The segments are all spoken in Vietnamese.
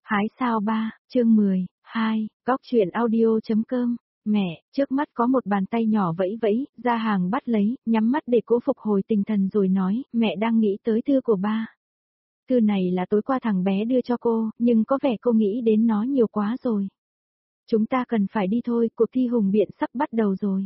Hái sao ba, chương 10, 2, góc truyện audio.com. Mẹ, trước mắt có một bàn tay nhỏ vẫy vẫy, ra hàng bắt lấy, nhắm mắt để cô phục hồi tinh thần rồi nói, mẹ đang nghĩ tới thư của ba. Thư này là tối qua thằng bé đưa cho cô, nhưng có vẻ cô nghĩ đến nó nhiều quá rồi. Chúng ta cần phải đi thôi, cuộc thi hùng biện sắp bắt đầu rồi.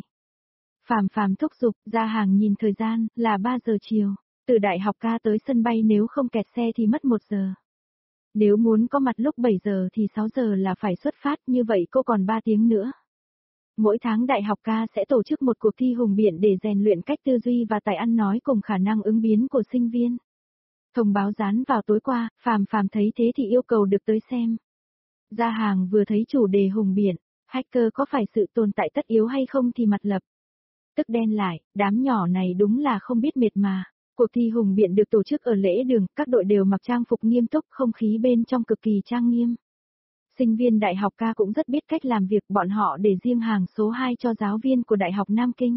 Phàm thúc giục, ra hàng nhìn thời gian, là 3 giờ chiều. Từ đại học ca tới sân bay nếu không kẹt xe thì mất 1 giờ. Nếu muốn có mặt lúc 7 giờ thì 6 giờ là phải xuất phát, như vậy cô còn 3 tiếng nữa. Mỗi tháng đại học ca sẽ tổ chức một cuộc thi hùng biện để rèn luyện cách tư duy và tài ăn nói cùng khả năng ứng biến của sinh viên. Thông báo dán vào tối qua, Phàm thấy thế thì yêu cầu được tới xem. Ra hàng vừa thấy chủ đề hùng biện, hacker có phải sự tồn tại tất yếu hay không thì mặt lập tức đen lại, đám nhỏ này đúng là không biết mệt mà. Cuộc thi hùng biện được tổ chức ở lễ đường, các đội đều mặc trang phục nghiêm túc, không khí bên trong cực kỳ trang nghiêm. Sinh viên đại học ca cũng rất biết cách làm việc, bọn họ để riêng hàng số 2 cho giáo viên của Đại học Nam Kinh.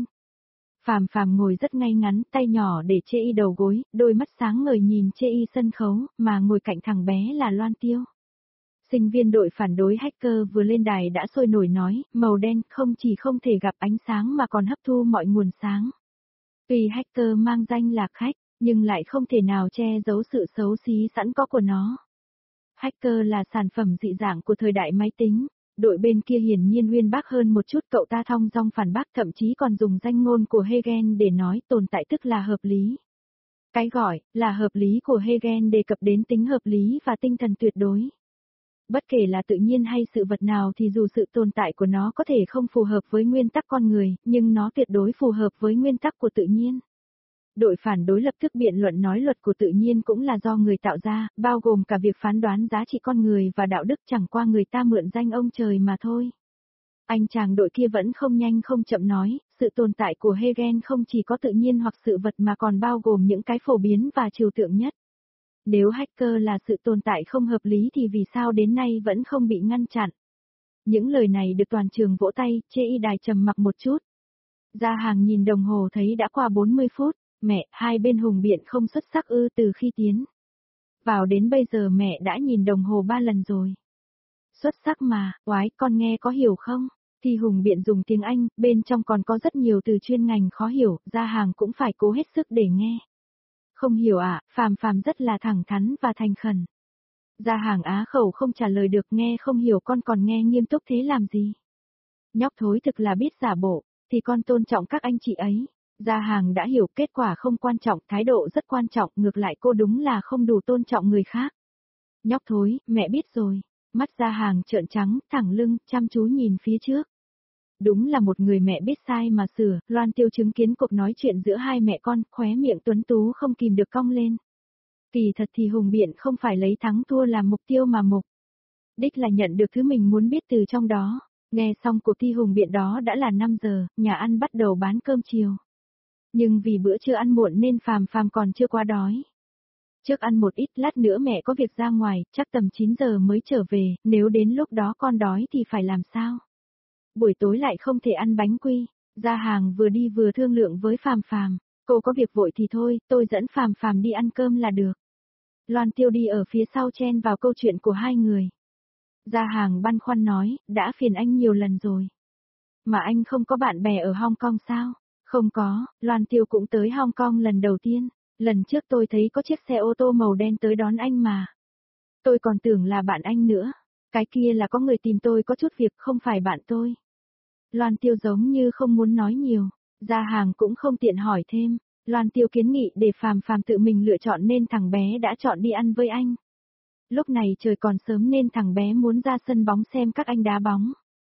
Phàm ngồi rất ngay ngắn, tay nhỏ để chê y đầu gối, đôi mắt sáng ngời nhìn chê y sân khấu, mà ngồi cạnh thằng bé là Loan Tiêu. Sinh viên đội phản đối hacker vừa lên đài đã sôi nổi nói, màu đen không chỉ không thể gặp ánh sáng mà còn hấp thu mọi nguồn sáng. Tuy hacker mang danh là khách, nhưng lại không thể nào che giấu sự xấu xí sẵn có của nó. Hacker là sản phẩm dị dạng của thời đại máy tính. Đội bên kia hiển nhiên uyên bác hơn một chút, cậu ta thong dong phản bác, thậm chí còn dùng danh ngôn của Hegel để nói tồn tại tức là hợp lý. Cái gọi là hợp lý của Hegel đề cập đến tính hợp lý và tinh thần tuyệt đối. Bất kể là tự nhiên hay sự vật nào thì dù sự tồn tại của nó có thể không phù hợp với nguyên tắc con người, nhưng nó tuyệt đối phù hợp với nguyên tắc của tự nhiên. Đội phản đối lập tức biện luận nói luật của tự nhiên cũng là do người tạo ra, bao gồm cả việc phán đoán giá trị con người và đạo đức, chẳng qua người ta mượn danh ông trời mà thôi. Anh chàng đội kia vẫn không nhanh không chậm nói, sự tồn tại của Hegel không chỉ có tự nhiên hoặc sự vật mà còn bao gồm những cái phổ biến và trừu tượng nhất. Nếu hacker là sự tồn tại không hợp lý thì vì sao đến nay vẫn không bị ngăn chặn? Những lời này được toàn trường vỗ tay, chê y đài trầm mặc một chút. Ra hàng nhìn đồng hồ thấy đã qua 40 phút, mẹ, hai bên hùng biện không xuất sắc ư? Từ khi tiến vào đến bây giờ mẹ đã nhìn đồng hồ 3 lần rồi. Xuất sắc mà, oái, con nghe có hiểu không? Thì hùng biện dùng tiếng Anh, bên trong còn có rất nhiều từ chuyên ngành khó hiểu, ra hàng cũng phải cố hết sức để nghe. Không hiểu à? Phàm rất là thẳng thắn và thành khẩn. Ra hàng á khẩu không trả lời được, nghe không hiểu con còn nghe nghiêm túc thế làm gì? Nhóc thối thực là biết giả bộ, thì con tôn trọng các anh chị ấy. Ra hàng đã hiểu, kết quả không quan trọng, thái độ rất quan trọng, ngược lại cô đúng là không đủ tôn trọng người khác. Nhóc thối, mẹ biết rồi. Mắt ra hàng trợn trắng, thẳng lưng, chăm chú nhìn phía trước. Đúng là một người mẹ biết sai mà sửa. Loan Tiêu chứng kiến cuộc nói chuyện giữa hai mẹ con, khóe miệng tuấn tú không kìm được cong lên. Kỳ thật thì hùng biện không phải lấy thắng thua làm mục tiêu mà mục đích là nhận được thứ mình muốn biết từ trong đó. Nghe xong cuộc thi hùng biện đó đã là 5 giờ, nhà ăn bắt đầu bán cơm chiều. Nhưng vì bữa trưa ăn muộn nên Phàm còn chưa quá đói. Trước ăn một ít, lát nữa mẹ có việc ra ngoài, chắc tầm 9 giờ mới trở về, nếu đến lúc đó con đói thì phải làm sao? Buổi tối lại không thể ăn bánh quy. Ra hàng vừa đi vừa thương lượng với Phàm, cô có việc vội thì thôi, tôi dẫn Phàm đi ăn cơm là được. Loan Tiêu đi ở phía sau chen vào câu chuyện của hai người. Ra hàng băn khoăn nói, đã phiền anh nhiều lần rồi. Mà anh không có bạn bè ở Hong Kong sao? Không có, Loan Tiêu cũng tới Hong Kong lần đầu tiên. Lần trước tôi thấy có chiếc xe ô tô màu đen tới đón anh mà. Tôi còn tưởng là bạn anh nữa. Cái kia là có người tìm tôi có chút việc, không phải bạn tôi. Loan Tiêu giống như không muốn nói nhiều. Ra hàng cũng không tiện hỏi thêm. Loan Tiêu kiến nghị để Phàm tự mình lựa chọn nên thằng bé đã chọn đi ăn với anh. Lúc này trời còn sớm nên thằng bé muốn ra sân bóng xem các anh đá bóng.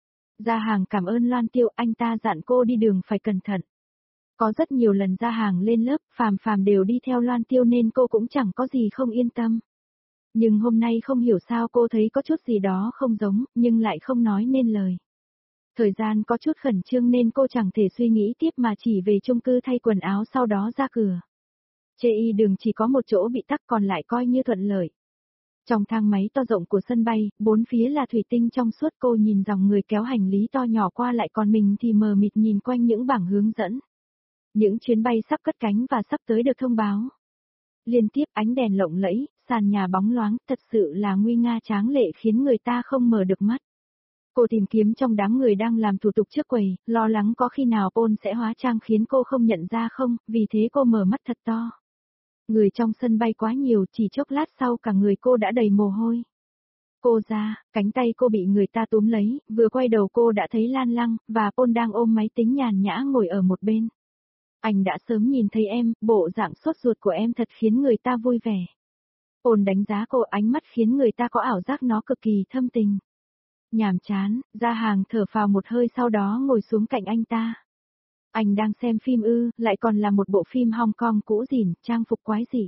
Ra hàng cảm ơn Loan Tiêu, anh ta dặn cô đi đường phải cẩn thận. Có rất nhiều lần ra hàng lên lớp, Phàm đều đi theo Loan Tiêu nên cô cũng chẳng có gì không yên tâm. Nhưng hôm nay không hiểu sao cô thấy có chút gì đó không giống, nhưng lại không nói nên lời. Thời gian có chút khẩn trương nên cô chẳng thể suy nghĩ tiếp mà chỉ về chung cư thay quần áo sau đó ra cửa. Chê y đường chỉ có một chỗ bị tắc, còn lại coi như thuận lợi. Trong thang máy to rộng của sân bay, bốn phía là thủy tinh trong suốt, cô nhìn dòng người kéo hành lý to nhỏ qua lại, còn mình thì mờ mịt nhìn quanh những bảng hướng dẫn. Những chuyến bay sắp cất cánh và sắp tới được thông báo. Liên tiếp ánh đèn lộng lẫy, sàn nhà bóng loáng, thật sự là nguy nga tráng lệ khiến người ta không mở được mắt. Cô tìm kiếm trong đám người đang làm thủ tục trước quầy, lo lắng có khi nào Paul sẽ hóa trang khiến cô không nhận ra không, vì thế cô mở mắt thật to. Người trong sân bay quá nhiều, chỉ chốc lát sau cả người cô đã đầy mồ hôi. Cô ra, cánh tay cô bị người ta túm lấy, vừa quay đầu cô đã thấy Lan Lăng, và Paul đang ôm máy tính nhàn nhã ngồi ở một bên. Anh đã sớm nhìn thấy em, bộ dạng sốt ruột của em thật khiến người ta vui vẻ. Paul đánh giá cô, ánh mắt khiến người ta có ảo giác nó cực kỳ thâm tình. Nhàm chán, Gia Hàng thở phào một hơi sau đó ngồi xuống cạnh anh ta. Anh đang xem phim ư, lại còn là một bộ phim Hong Kong cũ dỉn, trang phục quái dị.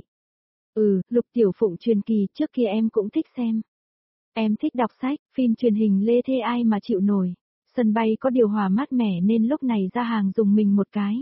Lục Tiểu Phụng truyền kỳ trước kia em cũng thích xem. Em thích đọc sách, phim truyền hình lê thê ai mà chịu nổi. Sân bay có điều hòa mát mẻ nên lúc này Gia Hàng dùng mình một cái.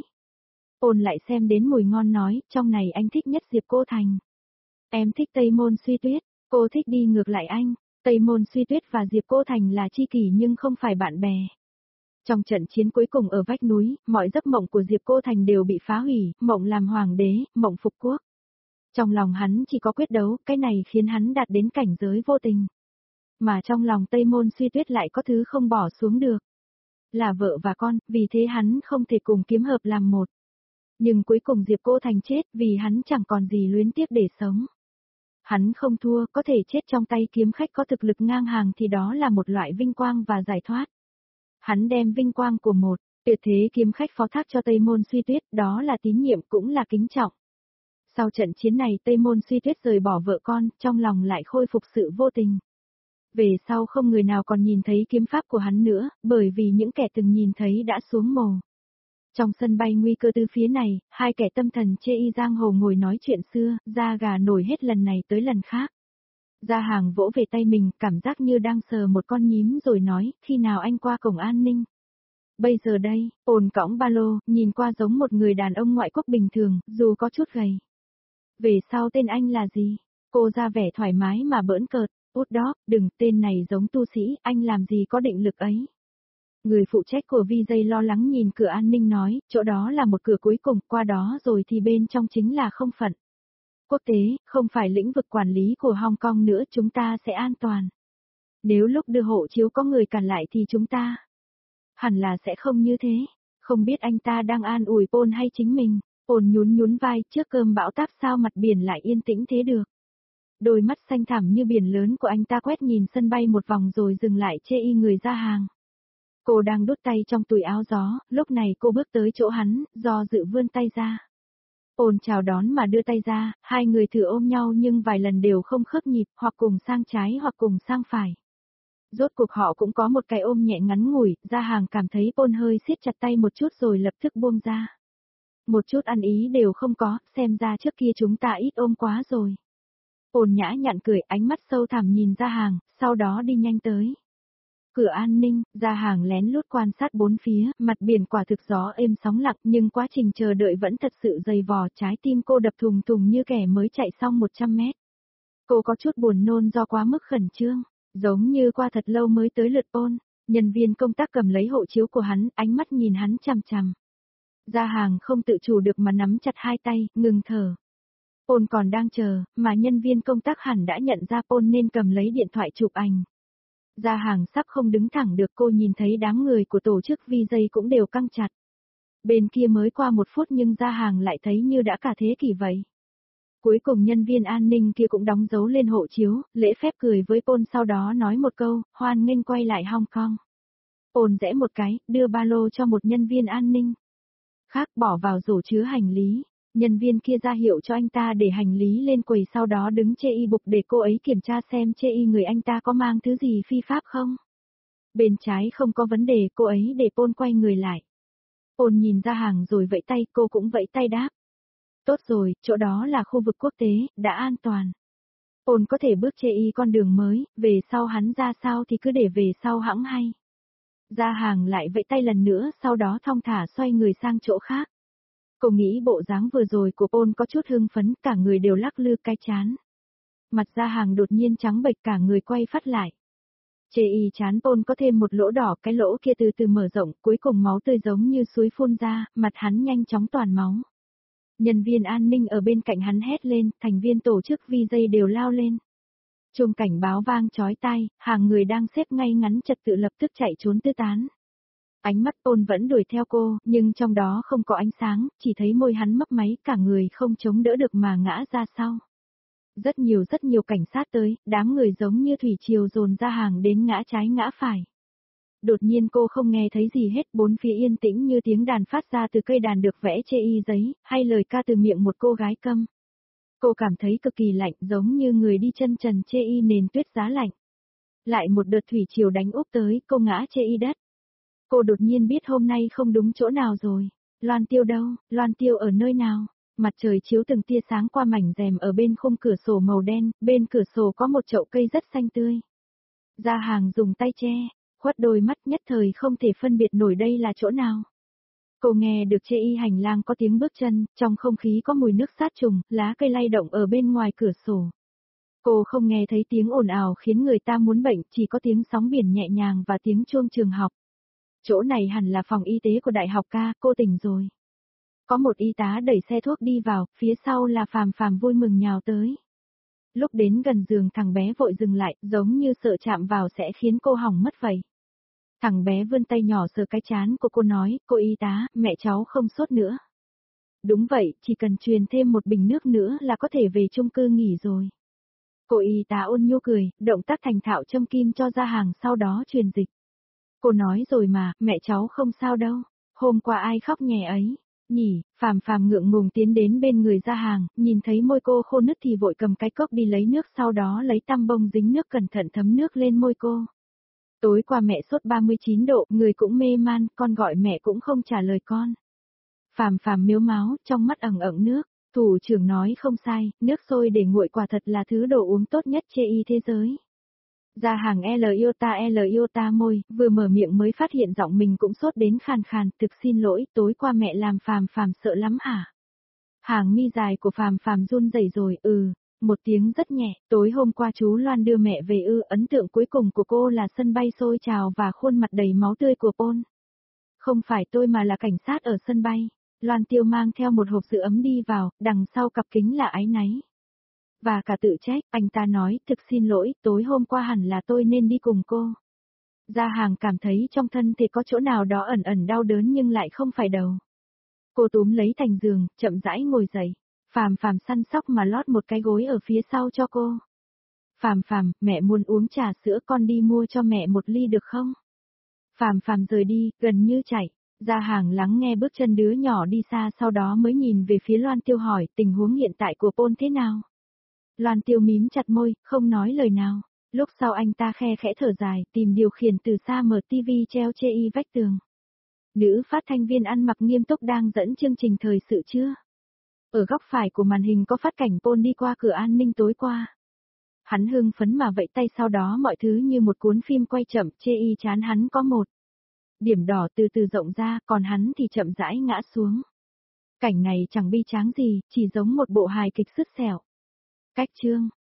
Ôn lại xem đến mùi ngon nói, trong này anh thích nhất Diệp Cô Thành. Em thích Tây Môn Suy Tuyết, cô thích đi ngược lại anh. Tây Môn Suy Tuyết và Diệp Cô Thành là tri kỷ nhưng không phải bạn bè. Trong trận chiến cuối cùng ở vách núi, mọi giấc mộng của Diệp Cô Thành đều bị phá hủy, mộng làm hoàng đế, mộng phục quốc. Trong lòng hắn chỉ có quyết đấu, cái này khiến hắn đạt đến cảnh giới vô tình. Mà trong lòng Tây Môn Suy Tuyết lại có thứ không bỏ xuống được. Là vợ và con, vì thế hắn không thể cùng kiếm hợp làm một. Nhưng cuối cùng Diệp Cô Thành chết vì hắn chẳng còn gì luyến tiếc để sống. Hắn không thua, có thể chết trong tay kiếm khách có thực lực ngang hàng thì đó là một loại vinh quang và giải thoát. Hắn đem vinh quang của một tuyệt thế kiếm khách phó thác cho Tây Môn Suy Tuyết, đó là tín nhiệm cũng là kính trọng. Sau trận chiến này Tây Môn Suy Tuyết rời bỏ vợ con, trong lòng lại khôi phục sự vô tình. Về sau không người nào còn nhìn thấy kiếm pháp của hắn nữa, bởi vì những kẻ từng nhìn thấy đã xuống mồ. Trong sân bay nguy cơ từ phía này, hai kẻ tâm thần chê y giang hồ ngồi nói chuyện xưa, da gà nổi hết lần này tới lần khác. Gia Hàng vỗ về tay mình, cảm giác như đang sờ một con nhím rồi nói, khi nào anh qua cổng an ninh? Bây giờ đây, ồn cõng ba lô, nhìn qua giống một người đàn ông ngoại quốc bình thường, dù có chút gầy. Về sau tên anh là gì? Cô ra vẻ thoải mái mà bỡn cợt, út đó, đừng, tên này giống tu sĩ, anh làm gì có định lực ấy. Người phụ trách của VJ lo lắng nhìn cửa an ninh nói, chỗ đó là một cửa cuối cùng, qua đó rồi thì bên trong chính là không phận. Quốc tế, không phải lĩnh vực quản lý của Hong Kong nữa, chúng ta sẽ an toàn. Nếu lúc đưa hộ chiếu có người cản lại thì chúng ta hẳn là sẽ không như thế. Không biết anh ta đang an ủi Paul hay chính mình. Paul nhún nhún vai, trước cơn bão táp sao mặt biển lại yên tĩnh thế được. Đôi mắt xanh thẳm như biển lớn của anh ta quét nhìn sân bay một vòng rồi dừng lại chê y người Gia Hàng. Cô đang đút tay trong túi áo gió, lúc này cô bước tới chỗ hắn, do dự vươn tay ra. Paul chào đón mà đưa tay ra, hai người thử ôm nhau nhưng vài lần đều không khớp nhịp, hoặc cùng sang trái hoặc cùng sang phải. Rốt cuộc họ cũng có một cái ôm nhẹ ngắn ngủi, Gia Hàng cảm thấy Paul hơi siết chặt tay một chút rồi lập tức buông ra. Một chút ăn ý đều không có, xem ra trước kia chúng ta ít ôm quá rồi. Paul nhã nhặn cười, ánh mắt sâu thẳm nhìn Gia Hàng, sau đó đi nhanh tới. Cửa an ninh, Gia Hàng lén lút quan sát bốn phía, mặt biển quả thực gió êm sóng lặng nhưng quá trình chờ đợi vẫn thật sự dày vò, trái tim cô đập thùng thùng như kẻ mới chạy xong 100 mét. Cô có chút buồn nôn do quá mức khẩn trương, giống như qua thật lâu mới tới lượt Paul. Nhân viên công tác cầm lấy hộ chiếu của hắn, ánh mắt nhìn hắn chằm chằm. Gia Hàng không tự chủ được mà nắm chặt hai tay, ngừng thở. Paul còn đang chờ, mà nhân viên công tác hẳn đã nhận ra Paul nên cầm lấy điện thoại chụp ảnh. Gia Hàng sắp không đứng thẳng được, cô nhìn thấy đám người của tổ chức VJ cũng đều căng chặt. Bên kia mới qua 1 phút nhưng Gia Hàng lại thấy như đã cả thế kỷ vậy. Cuối cùng nhân viên an ninh kia cũng đóng dấu lên hộ chiếu, lễ phép cười với Paul sau đó nói một câu, hoan nghênh quay lại Hong Kong. Paul rẽ một cái, đưa ba lô cho một nhân viên an ninh. Khác bỏ vào rổ chứa hành lý. Nhân viên kia ra hiệu cho anh ta để hành lý lên quầy sau đó đứng chê y bục để cô ấy kiểm tra xem chê y người anh ta có mang thứ gì phi pháp không. Bên trái không có vấn đề, cô ấy để Paul quay người lại. Paul nhìn Gia Hàng rồi vẫy tay, cô cũng vẫy tay đáp. Tốt rồi, chỗ đó là khu vực quốc tế, đã an toàn. Paul có thể bước chê y con đường mới, về sau hắn ra sao thì cứ để về sau hẵng hay. Gia Hàng lại vẫy tay lần nữa sau đó thong thả xoay người sang chỗ khác. Cô nghĩ bộ dáng vừa rồi của Paul có chút hưng phấn, cả người đều lắc lư cái chán. Mặt Gia Hàng đột nhiên trắng bệch, cả người quay phát lại. Chê y chán Paul có thêm một lỗ đỏ, cái lỗ kia từ từ mở rộng, cuối cùng máu tươi giống như suối phun ra, mặt hắn nhanh chóng toàn máu. Nhân viên an ninh ở bên cạnh hắn hét lên, thành viên tổ chức VJ đều lao lên. Chuông cảnh báo vang chói tai, hàng người đang xếp ngay ngắn trật tự lập tức chạy trốn tứ tán. Ánh mắt Ôn vẫn đuổi theo cô, nhưng trong đó không có ánh sáng, chỉ thấy môi hắn mấp máy, cả người không chống đỡ được mà ngã ra sau. Rất nhiều cảnh sát tới, đám người giống như thủy triều dồn ra hàng đến ngã trái ngã phải. Đột nhiên cô không nghe thấy gì hết, bốn phía yên tĩnh như tiếng đàn phát ra từ cây đàn được vẽ chê y giấy, hay lời ca từ miệng một cô gái câm. Cô cảm thấy cực kỳ lạnh, giống như người đi chân trần chê y nền tuyết giá lạnh. Lại một đợt thủy triều đánh úp tới, cô ngã chê y đất. Cô đột nhiên biết hôm nay không đúng chỗ nào rồi. Loan Tiêu đâu, Loan Tiêu ở nơi nào? Mặt trời chiếu từng tia sáng qua mảnh rèm ở bên khung cửa sổ màu đen, bên cửa sổ có một chậu cây rất xanh tươi. Gia Hàng dùng tay che, khuất đôi mắt nhất thời không thể phân biệt nổi đây là chỗ nào. Cô nghe được chê y hành lang có tiếng bước chân, trong không khí có mùi nước sát trùng, lá cây lay động ở bên ngoài cửa sổ. Cô không nghe thấy tiếng ồn ào khiến người ta muốn bệnh, chỉ có tiếng sóng biển nhẹ nhàng và tiếng chuông trường học. Chỗ này hẳn là phòng y tế của đại học ca, cô tỉnh rồi. Có một y tá đẩy xe thuốc đi vào, phía sau là Phàm Phàm vui mừng nhào tới. Lúc đến gần giường thằng bé vội dừng lại, giống như sợ chạm vào sẽ khiến cô hỏng mất vậy. Thằng bé vươn tay nhỏ sờ cái trán của cô nói, cô y tá, mẹ cháu không sốt nữa. Đúng vậy, chỉ cần truyền thêm một bình nước nữa là có thể về chung cư nghỉ rồi. Cô y tá ôn nhu cười, động tác thành thạo châm kim cho Gia Hàng sau đó truyền dịch. Cô nói rồi mà, mẹ cháu không sao đâu. Hôm qua ai khóc nhè ấy? Nhỉ, Phàm Phàm ngượng ngùng tiến đến bên người Gia Hàng, nhìn thấy môi cô khô nứt thì vội cầm cái cốc đi lấy nước, sau đó lấy tăm bông dính nước cẩn thận thấm nước lên môi cô. Tối qua mẹ sốt 39 độ, người cũng mê man, con gọi mẹ cũng không trả lời con. Phàm Phàm miếu máu, trong mắt ẩn ẩn nước. Thủ trưởng nói không sai, nước sôi để nguội quả thật là thứ đồ uống tốt nhất chê y thế giới. Gia Hàng L iota môi, vừa mở miệng mới phát hiện giọng mình cũng sốt đến khàn khàn, thực xin lỗi, tối qua mẹ làm Phàm Phàm sợ lắm hả? Hàng mi dài của Phàm Phàm run rẩy rồi, một tiếng rất nhẹ, tối hôm qua chú Loan đưa mẹ về ấn tượng cuối cùng của cô là sân bay sôi trào và khuôn mặt đầy máu tươi của Paul. Không phải tôi mà là cảnh sát ở sân bay. Loan Tiêu mang theo một hộp sữa ấm đi vào, đằng sau cặp kính là áy náy. Và cả tự trách, anh ta nói, thực xin lỗi, tối hôm qua hẳn là tôi nên đi cùng cô. Gia Hàng cảm thấy trong thân thể có chỗ nào đó ẩn ẩn đau đớn nhưng lại không phải đầu. Cô túm lấy thành giường, chậm rãi ngồi dậy. Phàm Phàm săn sóc mà lót một cái gối ở phía sau cho cô. Phàm Phàm, mẹ muốn uống trà sữa, con đi mua cho mẹ một ly được không? Phàm Phàm rời đi, gần như chạy. Gia Hàng lắng nghe bước chân đứa nhỏ đi xa, sau đó mới nhìn về phía Loan Tiêu hỏi tình huống hiện tại của Paul thế nào. Loan Tiêu mím chặt môi, không nói lời nào. Lúc sau anh ta khe khẽ thở dài, tìm điều khiển từ xa mở tivi treo chê y vách tường. Nữ phát thanh viên ăn mặc nghiêm túc đang dẫn chương trình thời sự chưa? Ở góc phải của màn hình có phát cảnh Paul đi qua cửa an ninh tối qua. Hắn hưng phấn mà vẫy tay, sau đó mọi thứ như một cuốn phim quay chậm, chê y chán hắn có một điểm đỏ từ từ rộng ra, còn hắn thì chậm rãi ngã xuống. Cảnh này chẳng bi tráng gì, chỉ giống một bộ hài kịch sứt sẹo. Cách chương